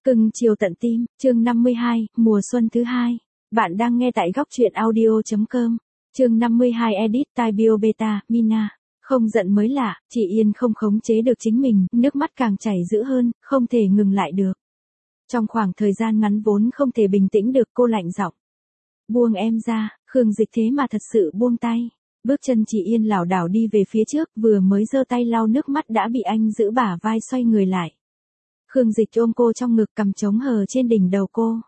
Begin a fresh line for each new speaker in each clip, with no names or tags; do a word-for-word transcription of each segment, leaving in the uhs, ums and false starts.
Cưng chiều tận tim, chương năm mươi hai, mùa xuân thứ hai. Bạn đang nghe tại góc truyện audio.com. Chương năm mươi hai edit tai bio beta, Mina. Không giận mới lạ, chị Yên không khống chế được chính mình, nước mắt càng chảy dữ hơn, không thể ngừng lại được. Trong khoảng thời gian ngắn vốn không thể bình tĩnh được, cô lạnh giọng. Buông em ra. Khương Dịch thế mà thật sự buông tay. Bước chân chị Yên lảo đảo đi về phía trước, vừa mới giơ tay lau nước mắt đã bị anh giữ bả vai xoay người lại. Khương Dịch ôm cô trong ngực, cầm chống hờ trên đỉnh đầu cô.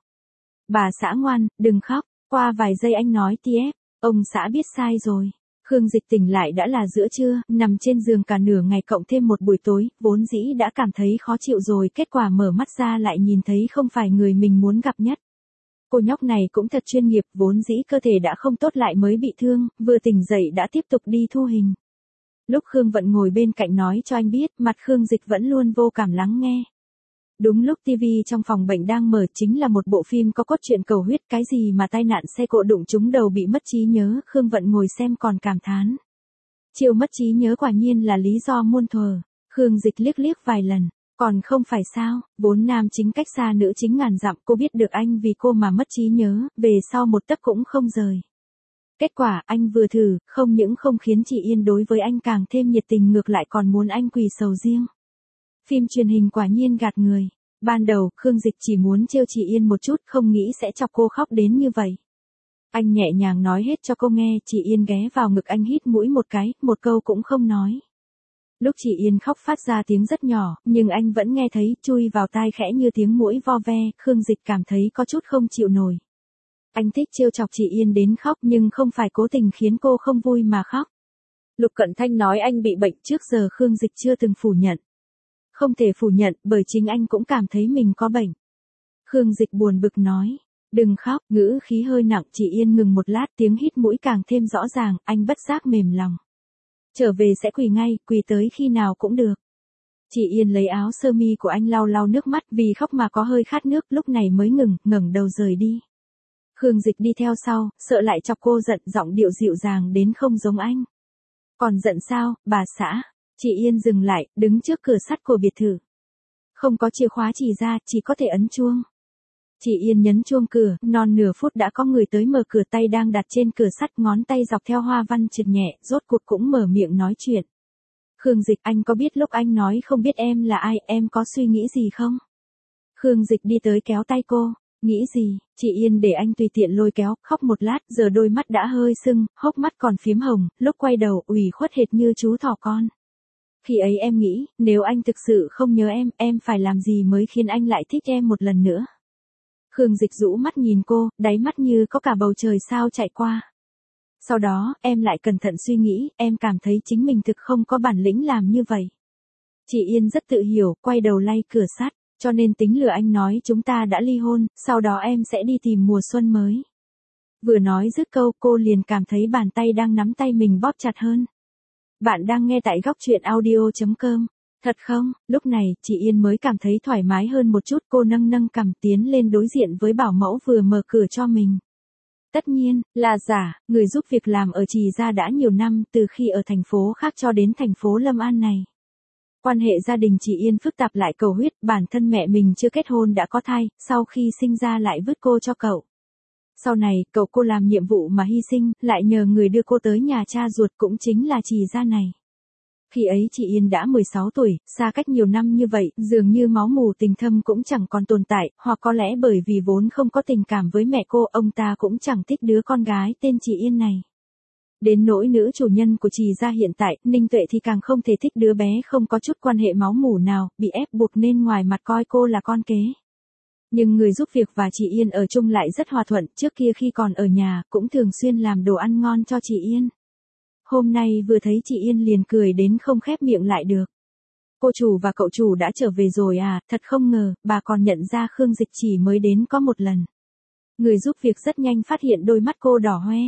Bà xã ngoan, đừng khóc. Qua vài giây anh nói tiếp, ông xã biết sai rồi. Khương Dịch tỉnh lại đã là giữa trưa, nằm trên giường cả nửa ngày cộng thêm một buổi tối, vốn dĩ đã cảm thấy khó chịu rồi, kết quả mở mắt ra lại nhìn thấy không phải người mình muốn gặp nhất. Cô nhóc này cũng thật chuyên nghiệp, vốn dĩ cơ thể đã không tốt lại mới bị thương, vừa tỉnh dậy đã tiếp tục đi thu hình. Lúc Khương Vận ngồi bên cạnh nói cho anh biết, mặt Khương Dịch vẫn luôn vô cảm lắng nghe. Đúng lúc tivi trong phòng bệnh đang mở, chính là một bộ phim có cốt truyện cầu huyết, cái gì mà tai nạn xe cộ đụng trúng đầu bị mất trí nhớ, Khương Vận ngồi xem còn cảm thán. Chiều mất trí nhớ quả nhiên là lý do muôn thuở. Khương Dịch liếc liếc vài lần, còn không phải sao, vốn nam chính cách xa nữ chính ngàn dặm, cô biết được anh vì cô mà mất trí nhớ, về sau một tấc cũng không rời. Kết quả anh vừa thử, không những không khiến chị Yên đối với anh càng thêm nhiệt tình, ngược lại còn muốn anh quỳ sầu riêng. Phim truyền hình quả nhiên gạt người. Ban đầu, Khương Dịch chỉ muốn trêu chị Yên một chút, không nghĩ sẽ chọc cô khóc đến như vậy. Anh nhẹ nhàng nói hết cho cô nghe, chị Yên ghé vào ngực anh hít mũi một cái, một câu cũng không nói. Lúc chị Yên khóc phát ra tiếng rất nhỏ, nhưng anh vẫn nghe thấy, chui vào tai khẽ như tiếng muỗi vo ve, Khương Dịch cảm thấy có chút không chịu nổi. Anh thích trêu chọc chị Yên đến khóc, nhưng không phải cố tình khiến cô không vui mà khóc. Lục Cận Thanh nói anh bị bệnh, trước giờ Khương Dịch chưa từng phủ nhận. Không thể phủ nhận, bởi chính anh cũng cảm thấy mình có bệnh. Khương Dịch buồn bực nói, đừng khóc, ngữ khí hơi nặng, chị Yên ngừng một lát, tiếng hít mũi càng thêm rõ ràng, anh bất giác mềm lòng. Trở về sẽ quỳ ngay, quỳ tới khi nào cũng được. Chị Yên lấy áo sơ mi của anh lau lau nước mắt, vì khóc mà có hơi khát nước, lúc này mới ngừng, ngẩng đầu rời đi. Khương Dịch đi theo sau, sợ lại chọc cô giận, giọng điệu dịu dàng đến không giống anh. Còn giận sao, bà xã? Chị Yên dừng lại, đứng trước cửa sắt của biệt thự. Không có chìa khóa chỉ ra, chỉ có thể ấn chuông. Chị Yên nhấn chuông cửa, non nửa phút đã có người tới mở cửa, tay đang đặt trên cửa sắt, ngón tay dọc theo hoa văn trượt nhẹ, rốt cuộc cũng mở miệng nói chuyện. Khương Dịch, anh có biết lúc anh nói không biết em là ai, em có suy nghĩ gì không? Khương Dịch đi tới kéo tay cô, nghĩ gì? Chị Yên để anh tùy tiện lôi kéo, khóc một lát, giờ đôi mắt đã hơi sưng, hốc mắt còn phiếm hồng, lúc quay đầu ủy khuất hệt như chú thỏ con. Khi ấy em nghĩ, nếu anh thực sự không nhớ em, em phải làm gì mới khiến anh lại thích em một lần nữa? Khương Dịch rũ mắt nhìn cô, đáy mắt như có cả bầu trời sao chạy qua. Sau đó, em lại cẩn thận suy nghĩ, em cảm thấy chính mình thực không có bản lĩnh làm như vậy. Chị Yên rất tự hiểu, quay đầu lay cửa sắt, cho nên tính lừa anh nói chúng ta đã ly hôn, sau đó em sẽ đi tìm mùa xuân mới. Vừa nói dứt câu, cô liền cảm thấy bàn tay đang nắm tay mình bóp chặt hơn. Bạn đang nghe tại góc truyện audio.com. Thật không? Lúc này, chị Yên mới cảm thấy thoải mái hơn một chút, cô nâng nâng cằm tiến lên đối diện với bảo mẫu vừa mở cửa cho mình. Tất nhiên, là giả, người giúp việc làm ở Trì Gia đã nhiều năm, từ khi ở thành phố khác cho đến thành phố Lâm An này. Quan hệ gia đình chị Yên phức tạp lại cầu huyết, bản thân mẹ mình chưa kết hôn đã có thai, sau khi sinh ra lại vứt cô cho cậu. Sau này, cậu cô làm nhiệm vụ mà hy sinh, lại nhờ người đưa cô tới nhà cha ruột, cũng chính là Trì Gia này. Khi ấy chị Yên đã mười sáu tuổi, xa cách nhiều năm như vậy, dường như máu mủ tình thâm cũng chẳng còn tồn tại, hoặc có lẽ bởi vì vốn không có tình cảm với mẹ cô, ông ta cũng chẳng thích đứa con gái tên chị Yên này. Đến nỗi nữ chủ nhân của Trì Gia hiện tại, Ninh Tuệ thì càng không thể thích đứa bé không có chút quan hệ máu mủ nào, bị ép buộc nên ngoài mặt coi cô là con kế. Nhưng người giúp việc và chị Yên ở chung lại rất hòa thuận, trước kia khi còn ở nhà, cũng thường xuyên làm đồ ăn ngon cho chị Yên. Hôm nay vừa thấy chị Yên liền cười đến không khép miệng lại được. Cô chủ và cậu chủ đã trở về rồi à, thật không ngờ, bà còn nhận ra Khương Dịch chỉ mới đến có một lần. Người giúp việc rất nhanh phát hiện đôi mắt cô đỏ hoe.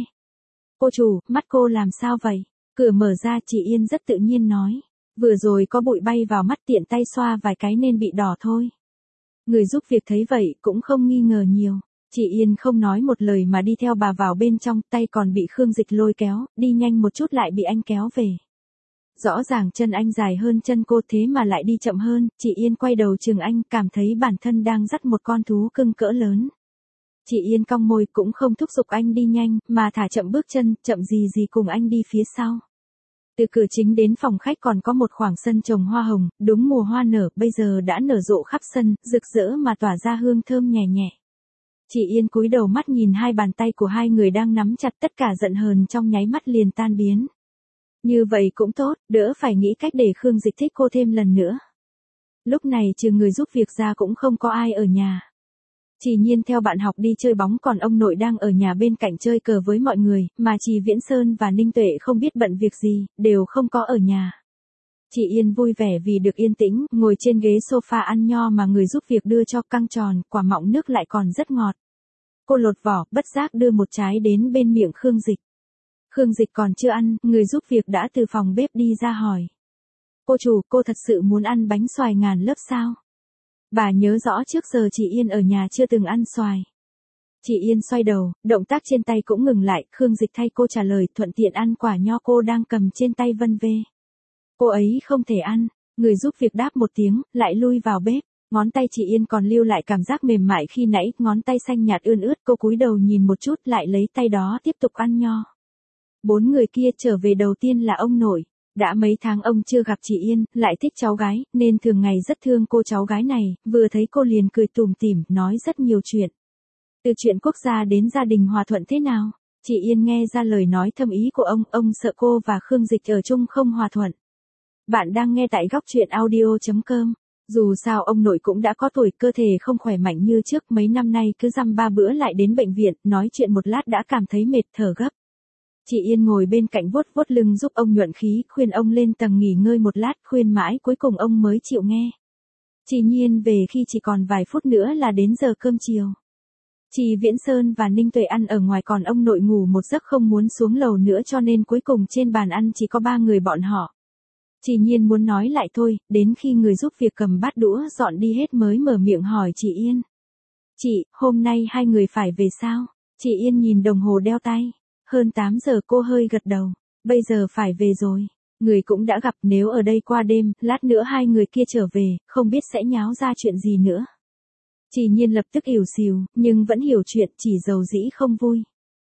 Cô chủ, mắt cô làm sao vậy? Cửa mở ra, chị Yên rất tự nhiên nói. Vừa rồi có bụi bay vào mắt, tiện tay xoa vài cái nên bị đỏ thôi. Người giúp việc thấy vậy, cũng không nghi ngờ nhiều. Chị Yên không nói một lời mà đi theo bà vào bên trong, tay còn bị Khương Dịch lôi kéo, đi nhanh một chút lại bị anh kéo về. Rõ ràng chân anh dài hơn chân cô thế mà lại đi chậm hơn, chị Yên quay đầu chừng anh, cảm thấy bản thân đang dắt một con thú cưng cỡ lớn. Chị Yên cong môi cũng không thúc giục anh đi nhanh, mà thả chậm bước chân, chậm gì gì cùng anh đi phía sau. Từ cửa chính đến phòng khách còn có một khoảng sân trồng hoa hồng, đúng mùa hoa nở, bây giờ đã nở rộ khắp sân, rực rỡ mà tỏa ra hương thơm nhẹ nhẹ. Chị Yên cúi đầu mắt nhìn hai bàn tay của hai người đang nắm chặt, tất cả giận hờn trong nháy mắt liền tan biến. Như vậy cũng tốt, đỡ phải nghĩ cách để Khương Dịch thích cô thêm lần nữa. Lúc này trừ người giúp việc ra cũng không có ai ở nhà. Chỉ Nhiên theo bạn học đi chơi bóng, còn ông nội đang ở nhà bên cạnh chơi cờ với mọi người, mà chị Viễn Sơn và Ninh Tuệ không biết bận việc gì, đều không có ở nhà. Chị Yên vui vẻ vì được yên tĩnh, ngồi trên ghế sofa ăn nho mà người giúp việc đưa cho, căng tròn, quả mọng nước lại còn rất ngọt. Cô lột vỏ, bất giác đưa một trái đến bên miệng Khương Dịch. Khương Dịch còn chưa ăn, người giúp việc đã từ phòng bếp đi ra hỏi. Cô chủ, cô thật sự muốn ăn bánh xoài ngàn lớp sao? Bà nhớ rõ trước giờ chị Yên ở nhà chưa từng ăn xoài. Chị Yên xoay đầu, động tác trên tay cũng ngừng lại, Khương Dịch thay cô trả lời, thuận tiện ăn quả nho cô đang cầm trên tay vân vê. Cô ấy không thể ăn, người giúp việc đáp một tiếng, lại lui vào bếp. Ngón tay chị Yên còn lưu lại cảm giác mềm mại khi nãy, ngón tay xanh nhạt ươn ướt, cô cúi đầu nhìn một chút lại lấy tay đó tiếp tục ăn nho. Bốn người kia trở về, đầu tiên là ông nội. Đã mấy tháng ông chưa gặp chị Yên, lại thích cháu gái, nên thường ngày rất thương cô cháu gái này, vừa thấy cô liền cười tủm tỉm, nói rất nhiều chuyện. Từ chuyện quốc gia đến gia đình hòa thuận thế nào, chị Yên nghe ra lời nói thâm ý của ông, ông sợ cô và Khương Dịch ở chung không hòa thuận. Bạn đang nghe tại góc truyện audio chấm com. Dù sao ông nội cũng đã có tuổi, cơ thể không khỏe mạnh như trước, mấy năm nay cứ dăm ba bữa lại đến bệnh viện, nói chuyện một lát đã cảm thấy mệt, thở gấp. Chị Yên ngồi bên cạnh vuốt vuốt lưng giúp ông nhuận khí, khuyên ông lên tầng nghỉ ngơi một lát, khuyên mãi cuối cùng ông mới chịu nghe. Chị Nhiên về khi chỉ còn vài phút nữa là đến giờ cơm chiều. Chị Viễn Sơn và Ninh Tuệ ăn ở ngoài, còn ông nội ngủ một giấc không muốn xuống lầu nữa, cho nên cuối cùng trên bàn ăn chỉ có ba người bọn họ. Chị Nhiên muốn nói lại thôi, đến khi người giúp việc cầm bát đũa dọn đi hết mới mở miệng hỏi chị Yên. Chị, hôm nay hai người phải về sao? Chị Yên nhìn đồng hồ đeo tay. Hơn tám giờ, cô hơi gật đầu. Bây giờ phải về rồi. Người cũng đã gặp, nếu ở đây qua đêm, lát nữa hai người kia trở về, không biết sẽ nháo ra chuyện gì nữa. Chị Nhiên lập tức ỉu xìu, nhưng vẫn hiểu chuyện, chỉ dầu dĩ không vui.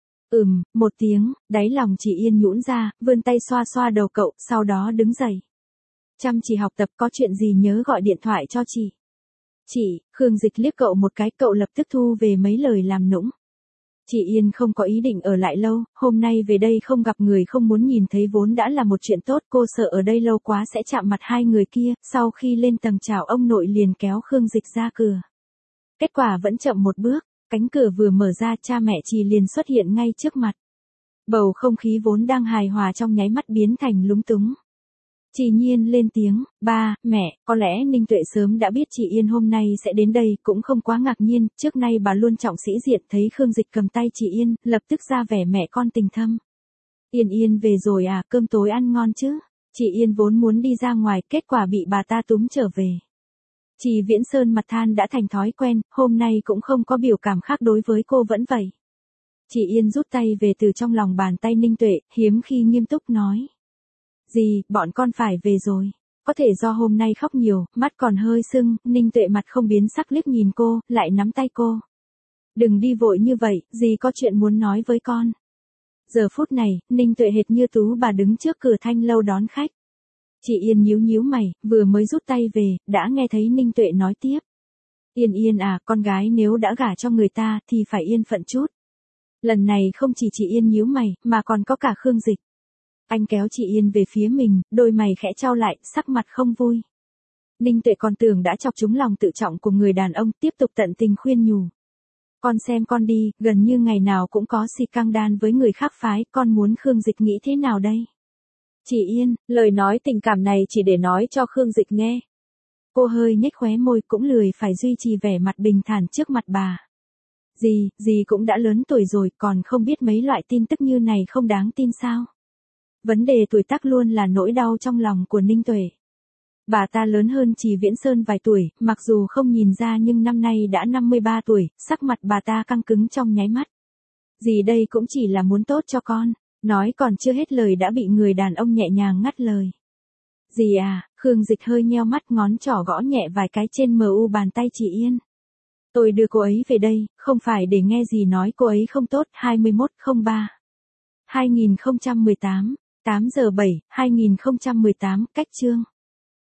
Ừm, một tiếng, đáy lòng chị Yên nhũn ra, vươn tay xoa xoa đầu cậu, sau đó đứng dậy. Chăm chỉ học tập, có chuyện gì nhớ gọi điện thoại cho chị. Chị, Khương Dịch liếc cậu một cái, cậu lập tức thu về mấy lời làm nũng. Chị Yên không có ý định ở lại lâu, hôm nay về đây không gặp người không muốn nhìn thấy vốn đã là một chuyện tốt, cô sợ ở đây lâu quá sẽ chạm mặt hai người kia, sau khi lên tầng chào ông nội liền kéo Khương Dịch ra cửa. Kết quả vẫn chậm một bước, cánh cửa vừa mở ra, cha mẹ chị liền xuất hiện ngay trước mặt. Bầu không khí vốn đang hài hòa trong nháy mắt biến thành lúng túng. Chị Nhiên lên tiếng, ba, mẹ, có lẽ Ninh Tuệ sớm đã biết chị Yên hôm nay sẽ đến đây, cũng không quá ngạc nhiên, trước nay bà luôn trọng sĩ diện, thấy Khương Dịch cầm tay chị Yên, lập tức ra vẻ mẹ con tình thâm. Yên Yên về rồi à, cơm tối ăn ngon chứ? Chị Yên vốn muốn đi ra ngoài, kết quả bị bà ta túm trở về. Chị Viễn Sơn mặt than đã thành thói quen, hôm nay cũng không có biểu cảm khác đối với cô vẫn vậy. Chị Yên rút tay về từ trong lòng bàn tay Ninh Tuệ, hiếm khi nghiêm túc nói. Gì, bọn con phải về rồi. Có thể do hôm nay khóc nhiều, mắt còn hơi sưng, Ninh Tuệ mặt không biến sắc liếc nhìn cô, lại nắm tay cô. Đừng đi vội như vậy, dì có chuyện muốn nói với con. Giờ phút này, Ninh Tuệ hệt như tú bà đứng trước cửa thanh lâu đón khách. Chị Yên nhíu nhíu mày, vừa mới rút tay về, đã nghe thấy Ninh Tuệ nói tiếp. Yên Yên à, con gái nếu đã gả cho người ta thì phải yên phận chút. Lần này không chỉ chị Yên nhíu mày, mà còn có cả Khương Dịch. Anh kéo chị Yên về phía mình, đôi mày khẽ chau lại, sắc mặt không vui. Ninh Tuệ còn tưởng đã chọc trúng lòng tự trọng của người đàn ông, tiếp tục tận tình khuyên nhủ. Con xem con đi, gần như ngày nào cũng có si căng đan với người khác phái, con muốn Khương Dịch nghĩ thế nào đây? Chị Yên, lời nói tình cảm này chỉ để nói cho Khương Dịch nghe. Cô hơi nhếch khóe môi, cũng lười phải duy trì vẻ mặt bình thản trước mặt bà. Dì, dì cũng đã lớn tuổi rồi, còn không biết mấy loại tin tức như này không đáng tin sao? Vấn đề tuổi tác luôn là nỗi đau trong lòng của Ninh Tuệ. Bà ta lớn hơn chị Viễn Sơn vài tuổi, mặc dù không nhìn ra nhưng năm nay đã năm mươi ba tuổi, sắc mặt bà ta căng cứng trong nháy mắt. Dì đây cũng chỉ là muốn tốt cho con, nói còn chưa hết lời đã bị người đàn ông nhẹ nhàng ngắt lời. Gì à, Khương Dịch hơi nheo mắt, ngón trỏ gõ nhẹ vài cái trên mờ u bàn tay chị Yên. Tôi đưa cô ấy về đây, không phải để nghe gì nói cô ấy không tốt. hai mươi mốt không ba hai nghìn không trăm mười tám, tám giờ bảy, hai nghìn không trăm mười tám, cách chương.